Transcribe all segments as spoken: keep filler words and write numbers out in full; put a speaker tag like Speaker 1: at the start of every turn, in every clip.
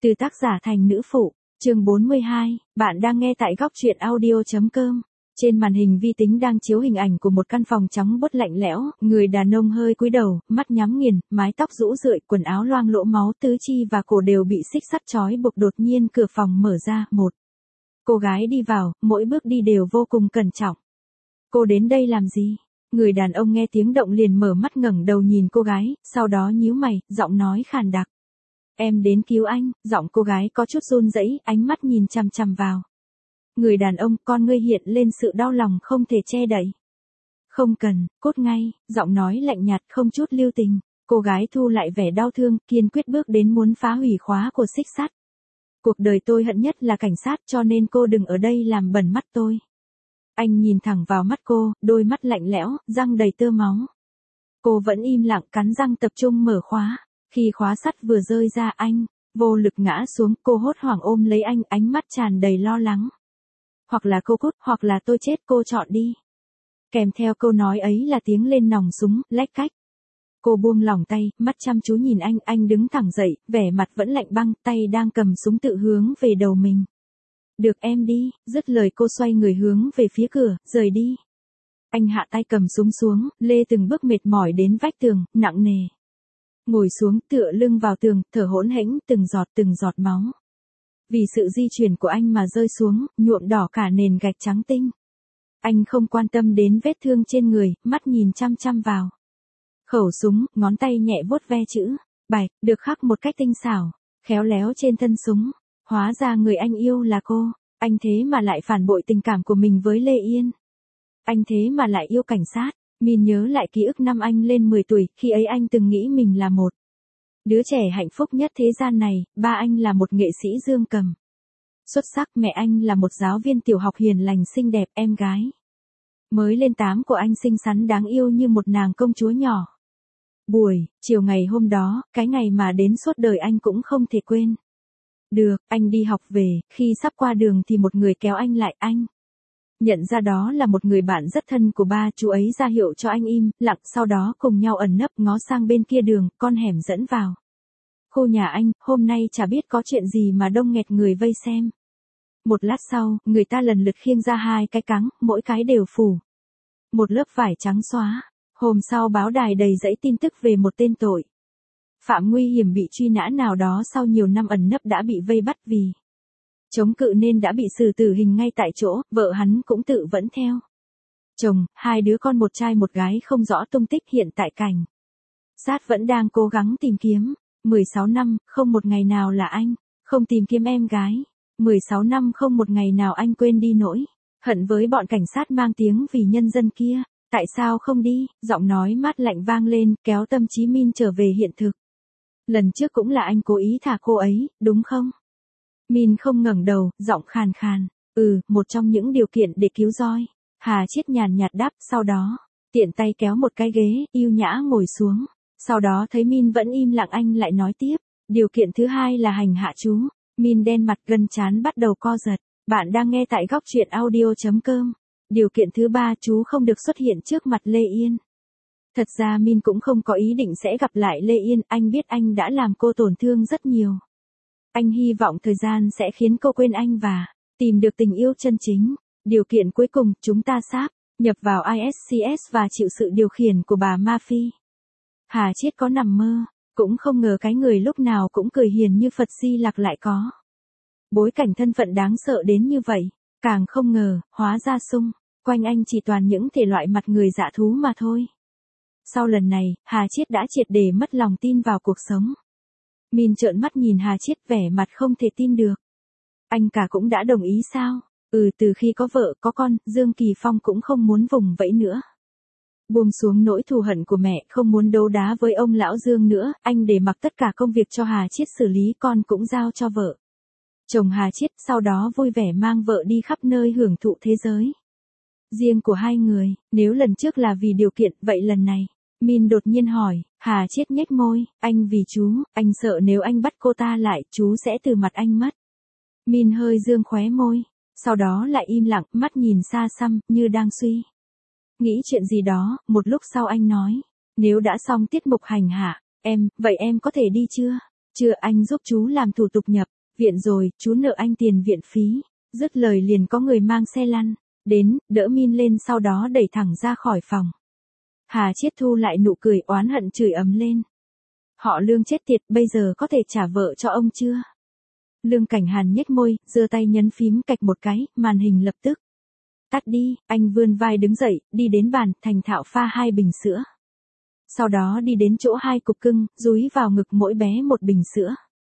Speaker 1: Từ tác giả Thành Nữ Phụ, chương bốn mươi hai, bạn đang nghe tại góc truyện audio.com. Trên màn hình vi tính đang chiếu hình ảnh của một căn phòng trắng bớt lạnh lẽo, người đàn ông hơi cúi đầu, mắt nhắm nghiền, mái tóc rũ rượi, quần áo loang lỗ máu, tứ chi và cổ đều bị xích sắt trói buộc. Đột nhiên cửa phòng mở ra, một cô gái đi vào, mỗi bước đi đều vô cùng cẩn trọng. Cô đến đây làm gì? Người đàn ông nghe tiếng động liền mở mắt ngẩng đầu nhìn cô gái, sau đó nhíu mày, giọng nói khàn đặc. Em đến cứu anh. Giọng cô gái có chút run rẩy, ánh mắt nhìn chằm chằm vào. Người đàn ông, con ngươi hiện lên sự đau lòng không thể che đậy. Không cần, cút ngay. Giọng nói lạnh nhạt không chút lưu tình. Cô gái thu lại vẻ đau thương, kiên quyết bước đến muốn phá hủy khóa của xích sắt. Cuộc đời tôi hận nhất là cảnh sát, cho nên cô đừng ở đây làm bẩn mắt tôi. Anh nhìn thẳng vào mắt cô, đôi mắt lạnh lẽo, răng đầy tơ máu. Cô vẫn im lặng cắn răng tập trung mở khóa. Khi khóa sắt vừa rơi ra, anh vô lực ngã xuống, cô hốt hoảng ôm lấy anh, ánh mắt tràn đầy lo lắng. Hoặc là cô cút, hoặc là tôi chết, cô chọn đi. Kèm theo câu nói ấy là tiếng lên nòng súng, lách cách. Cô buông lỏng tay, mắt chăm chú nhìn anh, anh đứng thẳng dậy, vẻ mặt vẫn lạnh băng, tay đang cầm súng tự hướng về đầu mình. Được em đi, dứt lời cô xoay người hướng về phía cửa, rời đi. Anh hạ tay cầm súng xuống, lê từng bước mệt mỏi đến vách tường, nặng nề. Ngồi xuống tựa lưng vào tường, thở hỗn hển, từng giọt từng giọt máu. Vì sự di chuyển của anh mà rơi xuống, nhuộm đỏ cả nền gạch trắng tinh. Anh không quan tâm đến vết thương trên người, mắt nhìn chăm chăm vào khẩu súng, ngón tay nhẹ vuốt ve chữ bài, được khắc một cách tinh xảo, khéo léo trên thân súng. Hóa ra người anh yêu là cô, anh thế mà lại phản bội tình cảm của mình với Lê Yên. Anh thế mà lại yêu cảnh sát. Min nhớ lại ký ức năm anh lên mười tuổi, khi ấy anh từng nghĩ mình là một đứa trẻ hạnh phúc nhất thế gian này. Ba anh là một nghệ sĩ dương cầm xuất sắc, mẹ anh là một giáo viên tiểu học hiền lành xinh đẹp, em gái mới lên tám của anh xinh xắn đáng yêu như một nàng công chúa nhỏ. Buổi chiều ngày hôm đó, cái ngày mà đến suốt đời anh cũng không thể quên được. Anh đi học về, khi sắp qua đường thì một người kéo anh lại, anh nhận ra đó là một người bạn rất thân của ba. Chú ấy ra hiệu cho anh im lặng, sau đó cùng nhau ẩn nấp ngó sang bên kia đường, con hẻm dẫn vào khu nhà anh. Hôm nay chả biết có chuyện gì mà đông nghẹt người vây xem. Một lát sau, người ta lần lượt khiêng ra hai cái cáng, mỗi cái đều phủ một lớp vải trắng xóa. Hôm sau báo đài đầy dẫy tin tức về một tên tội phạm nguy hiểm bị truy nã nào đó sau nhiều năm ẩn nấp đã bị vây bắt, vì chống cự nên đã bị xử tử hình ngay tại chỗ. Vợ hắn cũng tự vẫn theo chồng, hai đứa con một trai một gái không rõ tung tích. Hiện tại cảnh sát vẫn đang cố gắng tìm kiếm. mười sáu năm, không một ngày nào là anh không tìm kiếm em gái. mười sáu năm không một ngày nào anh quên đi nỗi hận với bọn cảnh sát mang tiếng vì nhân dân kia. Tại sao không đi? Giọng nói mát lạnh vang lên, kéo tâm trí Min trở về hiện thực. Lần trước cũng là anh cố ý thả cô ấy, đúng không? Min không ngẩng đầu, giọng khàn khàn. Ừ, một trong những điều kiện để cứu roi. Hà Chiết nhàn nhạt đáp, sau đó tiện tay kéo một cái ghế, yêu nhã ngồi xuống. Sau đó thấy Min vẫn im lặng, anh lại nói tiếp. Điều kiện thứ hai là hành hạ chú. Min đen mặt, gân trán bắt đầu co giật. Bạn đang nghe tại góc truyện audio.com. Điều kiện thứ ba, chú không được xuất hiện trước mặt Lê Yên. Thật ra Min cũng không có ý định sẽ gặp lại Lê Yên, anh biết anh đã làm cô tổn thương rất nhiều. Anh hy vọng thời gian sẽ khiến cô quên anh và tìm được tình yêu chân chính. Điều kiện cuối cùng, chúng ta sáp nhập vào i ét xê ét và chịu sự điều khiển của bà Murphy. Hà Chiết có nằm mơ, cũng không ngờ cái người lúc nào cũng cười hiền như Phật Di Lặc lại có bối cảnh thân phận đáng sợ đến như vậy. Càng không ngờ, hóa ra xung quanh anh chỉ toàn những thể loại mặt người dạ thú mà thôi. Sau lần này, Hà Chiết đã triệt để mất lòng tin vào cuộc sống. Min trợn mắt nhìn Hà Chiết, vẻ mặt không thể tin được. Anh cả cũng đã đồng ý sao? Ừ, từ khi có vợ, có con, Dương Kỳ Phong cũng không muốn vùng vẫy nữa. Buông xuống nỗi thù hận của mẹ, không muốn đấu đá với ông lão Dương nữa, anh để mặc tất cả công việc cho Hà Chiết xử lý, con cũng giao cho vợ chồng Hà Chiết, sau đó vui vẻ mang vợ đi khắp nơi hưởng thụ thế giới riêng của hai người. Nếu lần trước là vì điều kiện, vậy lần này? Min đột nhiên hỏi. Hà Chiết nhếch môi, anh vì chú, anh sợ nếu anh bắt cô ta lại, chú sẽ từ mặt anh mất. Min hơi dương khóe môi, sau đó lại im lặng, mắt nhìn xa xăm, như đang suy nghĩ chuyện gì đó. Một lúc sau anh nói, nếu đã xong tiết mục hành hạ em, vậy em có thể đi chưa? Chưa, anh giúp chú làm thủ tục nhập Viện rồi, chú nợ anh tiền viện phí. Dứt lời liền có người mang xe lăn đến, đỡ Min lên sau đó đẩy thẳng ra khỏi phòng. Hà Chiết thu lại nụ cười oán hận chửi ầm lên. Họ Lương chết tiệt, bây giờ có thể trả vợ cho ông chưa? Lương Cảnh Hàn nhếch môi, giơ tay nhấn phím cạch một cái, màn hình lập tức tắt đi. Anh vươn vai đứng dậy, đi đến bàn, thành thạo pha hai bình sữa. Sau đó đi đến chỗ hai cục cưng, dúi vào ngực mỗi bé một bình sữa.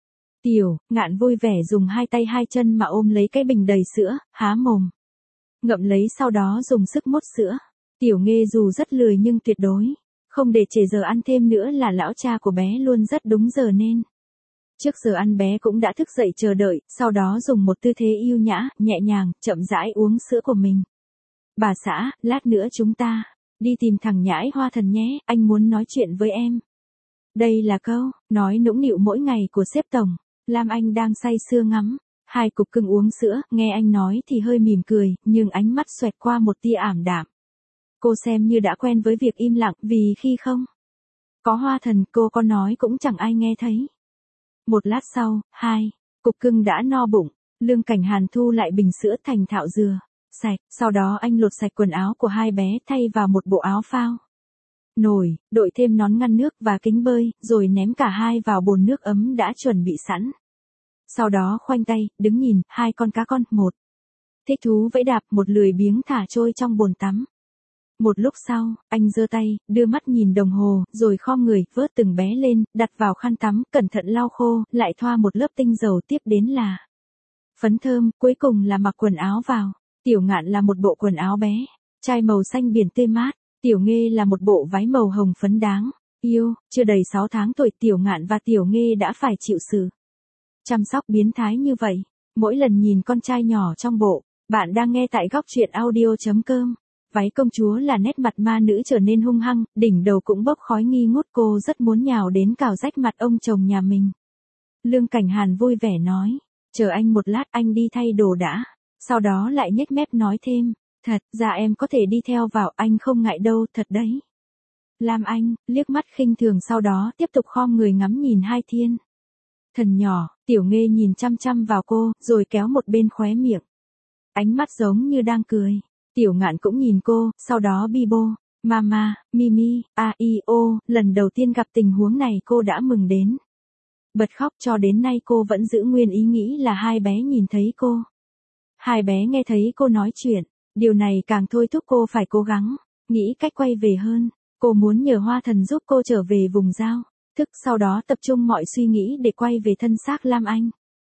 Speaker 1: Tiểu Ngạn vui vẻ dùng hai tay hai chân mà ôm lấy cái bình đầy sữa, há mồm ngậm lấy, sau đó dùng sức mốt sữa. Tiểu Nghê dù rất lười nhưng tuyệt đối không để trễ giờ ăn thêm nữa, là lão cha của bé luôn rất đúng giờ nên trước giờ ăn bé cũng đã thức dậy chờ đợi, sau đó dùng một tư thế yêu nhã, nhẹ nhàng, chậm rãi uống sữa của mình. Bà xã, lát nữa chúng ta đi tìm thằng nhãi Hoa Thần nhé, anh muốn nói chuyện với em. Đây là câu nói nũng nịu mỗi ngày của sếp tổng. Lam Anh đang say sưa ngắm hai cục cưng uống sữa, nghe anh nói thì hơi mỉm cười, nhưng ánh mắt xoẹt qua một tia ảm đạm. Cô xem như đã quen với việc im lặng, vì khi không có Hoa Thần cô có nói cũng chẳng ai nghe thấy. Một lát sau, hai cục cưng đã no bụng. Lương Cảnh Hàn thu lại bình sữa thành thạo dừa sạch, sau đó anh lột sạch quần áo của hai bé, thay vào một bộ áo phao. Nồi, đội thêm nón ngăn nước và kính bơi, rồi ném cả hai vào bồn nước ấm đã chuẩn bị sẵn. Sau đó khoanh tay, đứng nhìn, hai con cá con, một thích thú vẫy đạp, một lười biếng thả trôi trong bồn tắm. Một lúc sau, anh giơ tay, đưa mắt nhìn đồng hồ, rồi khom người, vớt từng bé lên, đặt vào khăn tắm, cẩn thận lau khô, lại thoa một lớp tinh dầu, tiếp đến là phấn thơm, cuối cùng là mặc quần áo vào. Tiểu Ngạn là một bộ quần áo bé trai màu xanh biển tươi mát, Tiểu Nghê là một bộ váy màu hồng phấn đáng yêu. Chưa đầy sáu tháng tuổi, Tiểu Ngạn và Tiểu Nghê đã phải chịu sự chăm sóc biến thái như vậy. Mỗi lần nhìn con trai nhỏ trong bộ, bạn đang nghe tại góc truyện audio chấm com. Váy công chúa là nét mặt ma nữ trở nên hung hăng, đỉnh đầu cũng bốc khói nghi ngút, cô rất muốn nhào đến cào rách mặt ông chồng nhà mình. Lương Cảnh Hàn vui vẻ nói, chờ anh một lát, anh đi thay đồ đã. Sau đó lại nhếch mép nói thêm, thật ra em có thể đi theo vào, anh không ngại đâu, thật đấy. Lam Anh liếc mắt khinh thường, sau đó tiếp tục khom người ngắm nhìn hai thiên thần nhỏ. Tiểu Nghê nhìn chăm chăm vào cô, rồi kéo một bên khóe miệng, ánh mắt giống như đang cười. Tiểu Ngạn cũng nhìn cô, sau đó bi bô, mama, mimi, a i o. Lần đầu tiên gặp tình huống này cô đã mừng đến bật khóc, cho đến nay cô vẫn giữ nguyên ý nghĩ là hai bé nhìn thấy cô. Hai bé nghe thấy cô nói chuyện, điều này càng thôi thúc cô phải cố gắng nghĩ cách quay về hơn. Cô muốn nhờ Hoa Thần giúp cô trở về vùng giao thức, sau đó tập trung mọi suy nghĩ để quay về thân xác Lam Anh.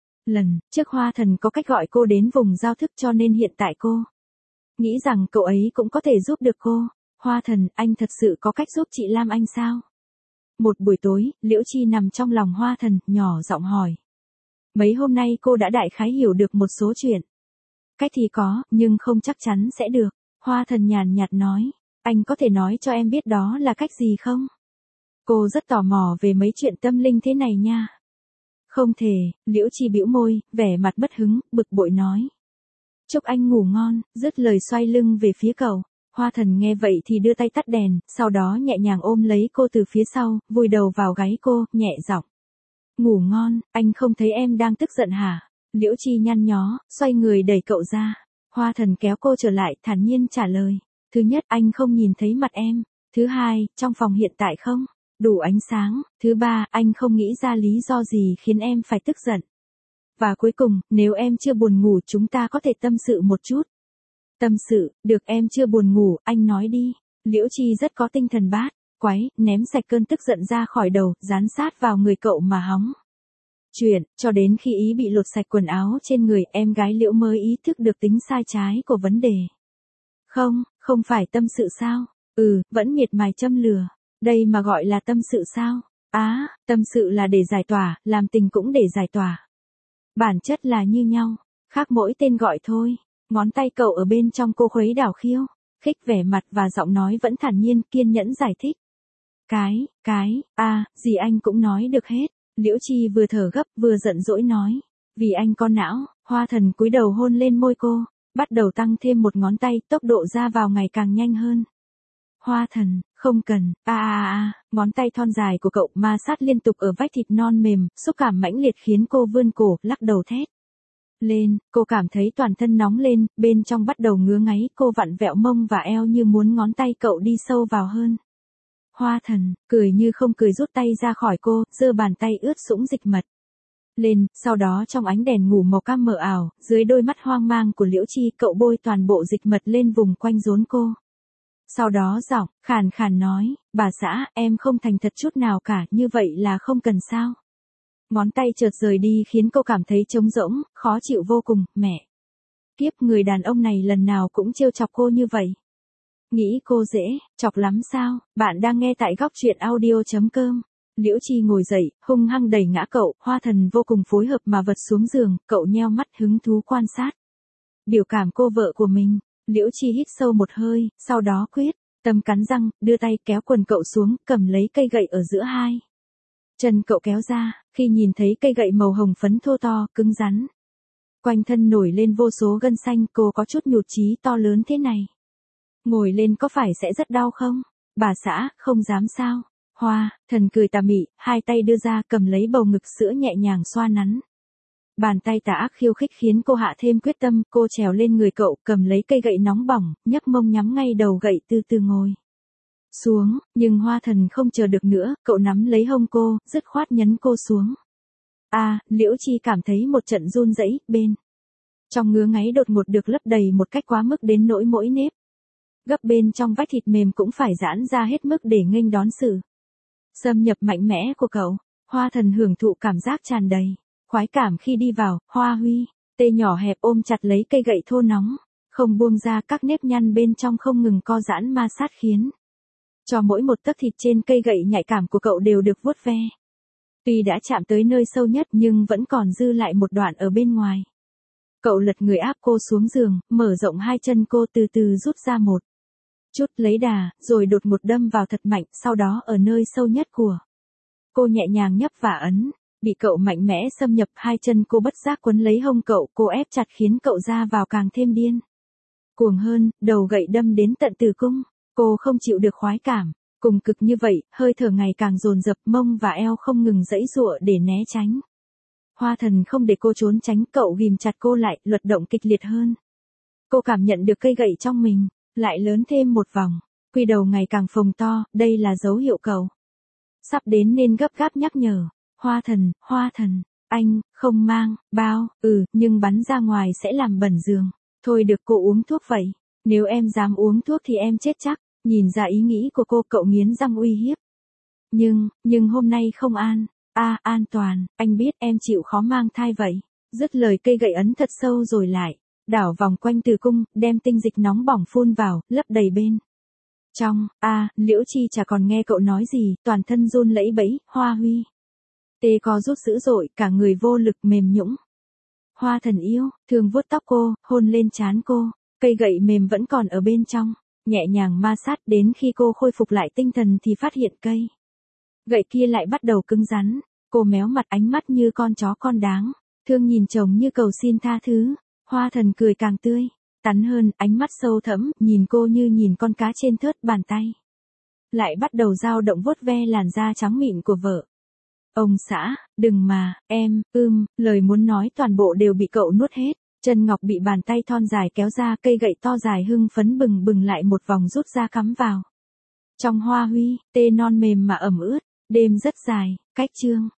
Speaker 1: Lần trước Hoa Thần có cách gọi cô đến vùng giao thức, cho nên hiện tại cô nghĩ rằng cậu ấy cũng có thể giúp được cô. Hoa Thần, anh thật sự có cách giúp chị Lam Anh sao? Một buổi tối, Liễu Chi nằm trong lòng Hoa Thần, nhỏ giọng hỏi. Mấy hôm nay cô đã đại khái hiểu được một số chuyện. Cách thì có, nhưng không chắc chắn sẽ được. Hoa Thần nhàn nhạt nói, anh có thể nói cho em biết đó là cách gì không? Cô rất tò mò về mấy chuyện tâm linh thế này nha. Không thể, Liễu Chi bĩu môi, vẻ mặt bất hứng, bực bội nói. Chúc anh ngủ ngon, dứt lời xoay lưng về phía cậu. Hoa Thần nghe vậy thì đưa tay tắt đèn, sau đó nhẹ nhàng ôm lấy cô từ phía sau, vùi đầu vào gáy cô, nhẹ giọng. Ngủ ngon, anh không thấy em đang tức giận hả? Liễu Chi nhăn nhó, xoay người đẩy cậu ra. Hoa Thần kéo cô trở lại, thản nhiên trả lời. Thứ nhất, anh không nhìn thấy mặt em. Thứ hai, trong phòng hiện tại không đủ ánh sáng. Thứ ba, anh không nghĩ ra lý do gì khiến em phải tức giận. Và cuối cùng, nếu em chưa buồn ngủ, chúng ta có thể tâm sự một chút. Tâm sự, được, em chưa buồn ngủ, anh nói đi. Liễu Chi rất có tinh thần bát quái, ném sạch cơn tức giận ra khỏi đầu, dán sát vào người cậu mà hóng chuyện, cho đến khi ý bị lột sạch quần áo trên người, em gái Liễu mới ý thức được tính sai trái của vấn đề. Không, không phải tâm sự sao? Ừ, vẫn miệt mài châm lừa. Đây mà gọi là tâm sự sao? Á, à, tâm sự là để giải tỏa, làm tình cũng để giải tỏa. Bản chất là như nhau, khác mỗi tên gọi thôi. Ngón tay cậu ở bên trong cô khuấy đảo khiêu khích, vẻ mặt và giọng nói vẫn thản nhiên, kiên nhẫn giải thích. Cái, cái, a, à, gì anh cũng nói được hết. Liễu Chi vừa thở gấp vừa giận dỗi nói. Vì anh có não. Hoa Thần cúi đầu hôn lên môi cô, bắt đầu tăng thêm một ngón tay, tốc độ ra vào ngày càng nhanh hơn. Hoa Thần, không cần, a a a, ngón tay thon dài của cậu ma sát liên tục ở vách thịt non mềm, xúc cảm mãnh liệt khiến cô vươn cổ, lắc đầu thét lên, cô cảm thấy toàn thân nóng lên, bên trong bắt đầu ngứa ngáy, cô vặn vẹo mông và eo như muốn ngón tay cậu đi sâu vào hơn. Hoa Thần, cười như không cười rút tay ra khỏi cô, giơ bàn tay ướt sũng dịch mật lên, sau đó trong ánh đèn ngủ màu cam mờ ảo, dưới đôi mắt hoang mang của Liễu Chi, cậu bôi toàn bộ dịch mật lên vùng quanh rốn cô. Sau đó giọng khàn khàn nói, bà xã, em không thành thật chút nào cả, như vậy là không cần sao. Ngón tay chợt rời đi khiến cô cảm thấy trống rỗng, khó chịu vô cùng, mẹ. Kiếp, người đàn ông này lần nào cũng trêu chọc cô như vậy. Nghĩ cô dễ, chọc lắm sao, bạn đang nghe tại góc truyện audio chấm com. Liễu Chi ngồi dậy, hung hăng đẩy ngã cậu, Hoa Thần vô cùng phối hợp mà vật xuống giường, cậu nheo mắt hứng thú quan sát biểu cảm cô vợ của mình. Liễu Chi hít sâu một hơi, sau đó quyết tâm cắn răng, đưa tay kéo quần cậu xuống, cầm lấy cây gậy ở giữa hai chân cậu kéo ra, khi nhìn thấy cây gậy màu hồng phấn thô to, cứng rắn. Quanh thân nổi lên vô số gân xanh, cô có chút nhụt chí to lớn thế này. Ngồi lên có phải sẽ rất đau không? Bà xã, không dám sao? Hoa Thần cười tà mị, hai tay đưa ra cầm lấy bầu ngực sữa nhẹ nhàng xoa nắn. Bàn tay tà ác khiêu khích khiến cô hạ thêm quyết tâm, cô trèo lên người cậu, cầm lấy cây gậy nóng bỏng, nhấc mông nhắm ngay đầu gậy từ từ ngồi xuống, nhưng Hoa Thần không chờ được nữa, cậu nắm lấy hông cô, dứt khoát nhấn cô xuống. A, à, Liễu Chi cảm thấy một trận run rẩy, bên trong ngứa ngáy đột ngột được lấp đầy một cách quá mức đến nỗi mỗi nếp gấp bên trong vách thịt mềm cũng phải giãn ra hết mức để nghênh đón sự xâm nhập mạnh mẽ của cậu. Hoa Thần hưởng thụ cảm giác tràn đầy khoái cảm khi đi vào. Hoa Huy, tê nhỏ hẹp ôm chặt lấy cây gậy thô nóng, không buông ra, các nếp nhăn bên trong không ngừng co giãn ma sát khiến cho mỗi một tấc thịt trên cây gậy nhạy cảm của cậu đều được vuốt ve. Tuy đã chạm tới nơi sâu nhất nhưng vẫn còn dư lại một đoạn ở bên ngoài. Cậu lật người áp cô xuống giường, mở rộng hai chân cô, từ từ rút ra một chút lấy đà, rồi đột ngột đâm vào thật mạnh, sau đó ở nơi sâu nhất của cô nhẹ nhàng nhấp và ấn. Bị cậu mạnh mẽ xâm nhập, hai chân cô bất giác quấn lấy hông cậu, cô ép chặt khiến cậu ra vào càng thêm điên cuồng hơn, đầu gậy đâm đến tận tử cung. Cô không chịu được khoái cảm cùng cực như vậy, hơi thở ngày càng dồn dập, mông và eo không ngừng giãy giụa để né tránh. Hoa Thần không để cô trốn tránh, cậu ghìm chặt cô lại, luật động kịch liệt hơn. Cô cảm nhận được cây gậy trong mình lại lớn thêm một vòng, quy đầu ngày càng phồng to, đây là dấu hiệu cậu sắp đến nên gấp gáp nhắc nhở. Hoa Thần, Hoa Thần, anh không mang bao, ừ, nhưng bắn ra ngoài sẽ làm bẩn giường. Thôi được, cô uống thuốc vậy. Nếu em dám uống thuốc thì em chết chắc. Nhìn ra ý nghĩ của cô, cậu nghiến răng uy hiếp. Nhưng, nhưng hôm nay không an. A, à, an toàn, anh biết em chịu khó mang thai vậy. Dứt lời, cây gậy ấn thật sâu rồi lại đảo vòng quanh tử cung, đem tinh dịch nóng bỏng phun vào, lấp đầy bên trong. A, à, Liễu Chi chả còn nghe cậu nói gì, toàn thân run lẫy bẫy. Hoa Huy tê co rút dữ dội, cả người vô lực mềm nhũn. Hoa Thần yêu thương vuốt tóc cô, hôn lên trán cô, cây gậy mềm vẫn còn ở bên trong, nhẹ nhàng ma sát, đến khi cô khôi phục lại tinh thần thì phát hiện cây gậy kia lại bắt đầu cứng rắn. Cô méo mặt, ánh mắt như con chó con đáng thương nhìn chồng như cầu xin tha thứ. Hoa Thần cười càng tươi tắn hơn, ánh mắt sâu thẫm, nhìn cô như nhìn con cá trên thớt, bàn tay lại bắt đầu dao động vuốt ve làn da trắng mịn của vợ. Ông xã, đừng mà, em, ưm, lời muốn nói toàn bộ đều bị cậu nuốt hết. Chân ngọc bị bàn tay thon dài kéo ra, cây gậy to dài hưng phấn bừng bừng lại một vòng rút ra cắm vào trong Hoa Huy, tê non mềm mà ẩm ướt. Đêm rất dài, cách chương